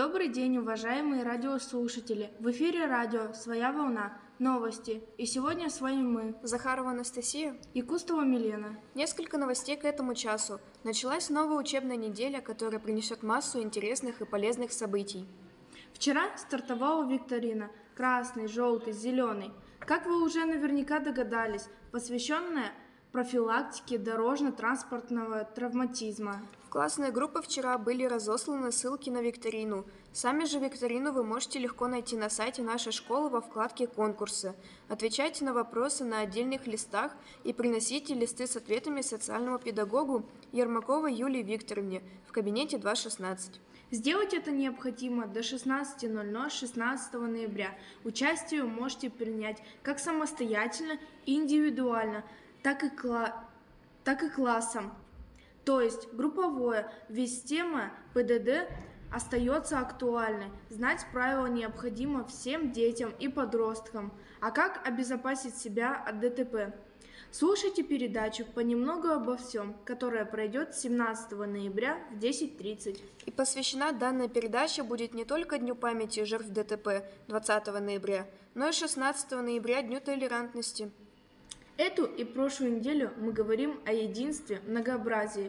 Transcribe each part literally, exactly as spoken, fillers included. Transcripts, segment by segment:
Добрый день, уважаемые радиослушатели! В эфире радио «Своя волна», новости. И сегодня с вами мы, Захарова Анастасия и Кустова Милена. Несколько новостей к этому часу. Началась новая учебная неделя, которая принесет массу интересных и полезных событий. Вчера стартовала викторина «Красный, желтый, зеленый». Как вы уже наверняка догадались, посвященная профилактике дорожно-транспортного травматизма. В классные группы вчера были разосланы ссылки на викторину. Сами же викторину вы можете легко найти на сайте нашей школы во вкладке «Конкурсы». Отвечайте на вопросы на отдельных листах и приносите листы с ответами социальному педагогу Ермаковой Юлии Викторовне в кабинете два шестнадцать. Сделать это необходимо до шестнадцати ноль-ноль шестнадцатого ноября. Участие вы можете принять как самостоятельно и индивидуально, так и, кла- так и классом. То есть групповое, ведь тема Пэ Дэ Дэ остается актуальной. Знать правила необходимо всем детям и подросткам. А как обезопасить себя от Дэ Тэ Пэ? Слушайте передачу «Понемногу обо всем», которая пройдет семнадцатого ноября в десять тридцать. И посвящена данная передача будет не только Дню памяти жертв Дэ Тэ Пэ двадцатого ноября, но и шестнадцатого ноября Дню толерантности. Эту и прошлую неделю мы говорим о единстве, многообразии,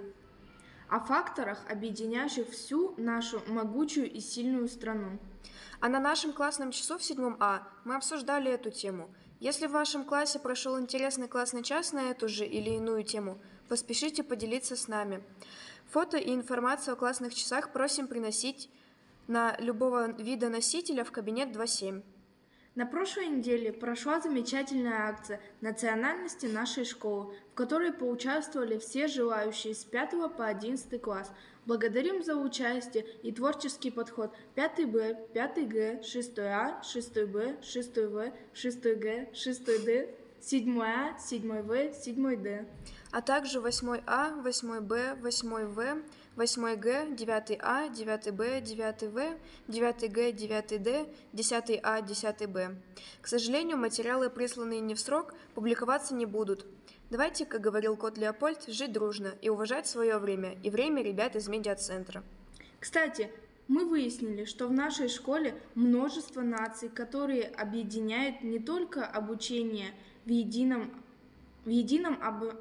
о факторах, объединяющих всю нашу могучую и сильную страну. А на нашем классном часу в седьмом А мы обсуждали эту тему. Если в вашем классе прошел интересный классный час на эту же или иную тему, поспешите поделиться с нами. Фото и информацию о классных часах просим приносить на любого вида носителя в кабинет два семь. На прошлой неделе прошла замечательная акция национальности нашей школы, в которой поучаствовали все желающие с пятого по одиннадцатый класс. Благодарим за участие и творческий подход пятый Б, пятый Г, шестой А, шестой Б, шестой В, шестой Г, шестой Д, седьмой А, седьмой В, седьмой Д. А также восьмой А, восьмой Б, восьмой В, восьмой Г, девятый А, девятый Б, девятый В, девятый Г, девятый Д, десятый А, десятый Б. К сожалению, материалы, присланные не в срок, публиковаться не будут. Давайте, как говорил кот Леопольд, жить дружно и уважать свое время и время ребят из медиацентра. Кстати, мы выяснили, что в нашей школе множество наций, которые объединяют не только обучение в едином, в едином об...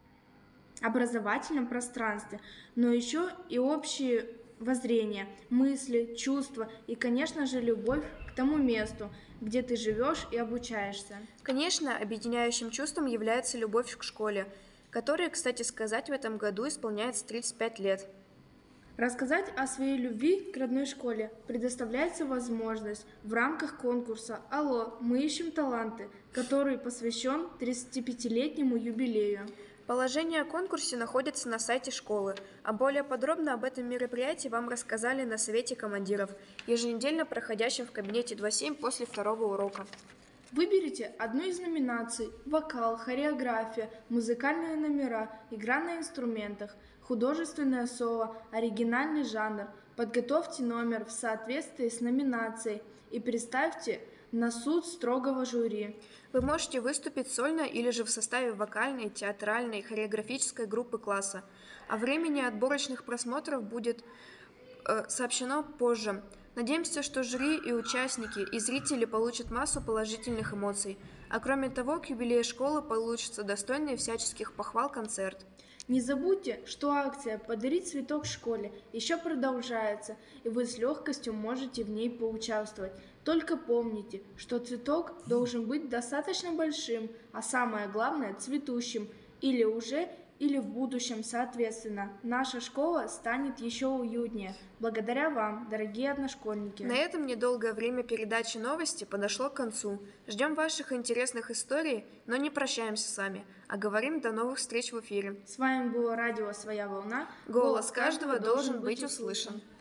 образовательном пространстве, но еще и общие воззрения, мысли, чувства и, конечно же, любовь к тому месту, где ты живешь и обучаешься. Конечно, объединяющим чувством является любовь к школе, которой, кстати сказать, в этом году исполняется тридцать пять лет. Рассказать о своей любви к родной школе предоставляется возможность в рамках конкурса «Алло, мы ищем таланты», который посвящен тридцатипятилетнему юбилею. Положение о конкурсе находится на сайте школы, а более подробно об этом мероприятии вам рассказали на совете командиров, еженедельно проходящем в кабинете два семь после второго урока. Выберите одну из номинаций – вокал, хореография, музыкальные номера, игра на инструментах, художественное соло, оригинальный жанр. Подготовьте номер в соответствии с номинацией и представьте на суд строгого жюри. Вы можете выступить сольно или же в составе вокальной, театральной, хореографической группы класса. О времени отборочных просмотров будет э, сообщено позже. Надеемся, что жюри и участники, и зрители получат массу положительных эмоций. А кроме того, к юбилею школы получится достойный всяческих похвал концерт. Не забудьте, что акция «Подарить цветок школе» еще продолжается, и вы с легкостью можете в ней поучаствовать. Только помните, что цветок должен быть достаточно большим, а самое главное – цветущим, или уже, или в будущем, соответственно. Наша школа станет еще уютнее, благодаря вам, дорогие одношкольники. На этом недолгое время передачи новости подошло к концу. Ждем ваших интересных историй, но не прощаемся с вами, а говорим до новых встреч в эфире. С вами было радио «Своя волна». Голос каждого должен быть услышан.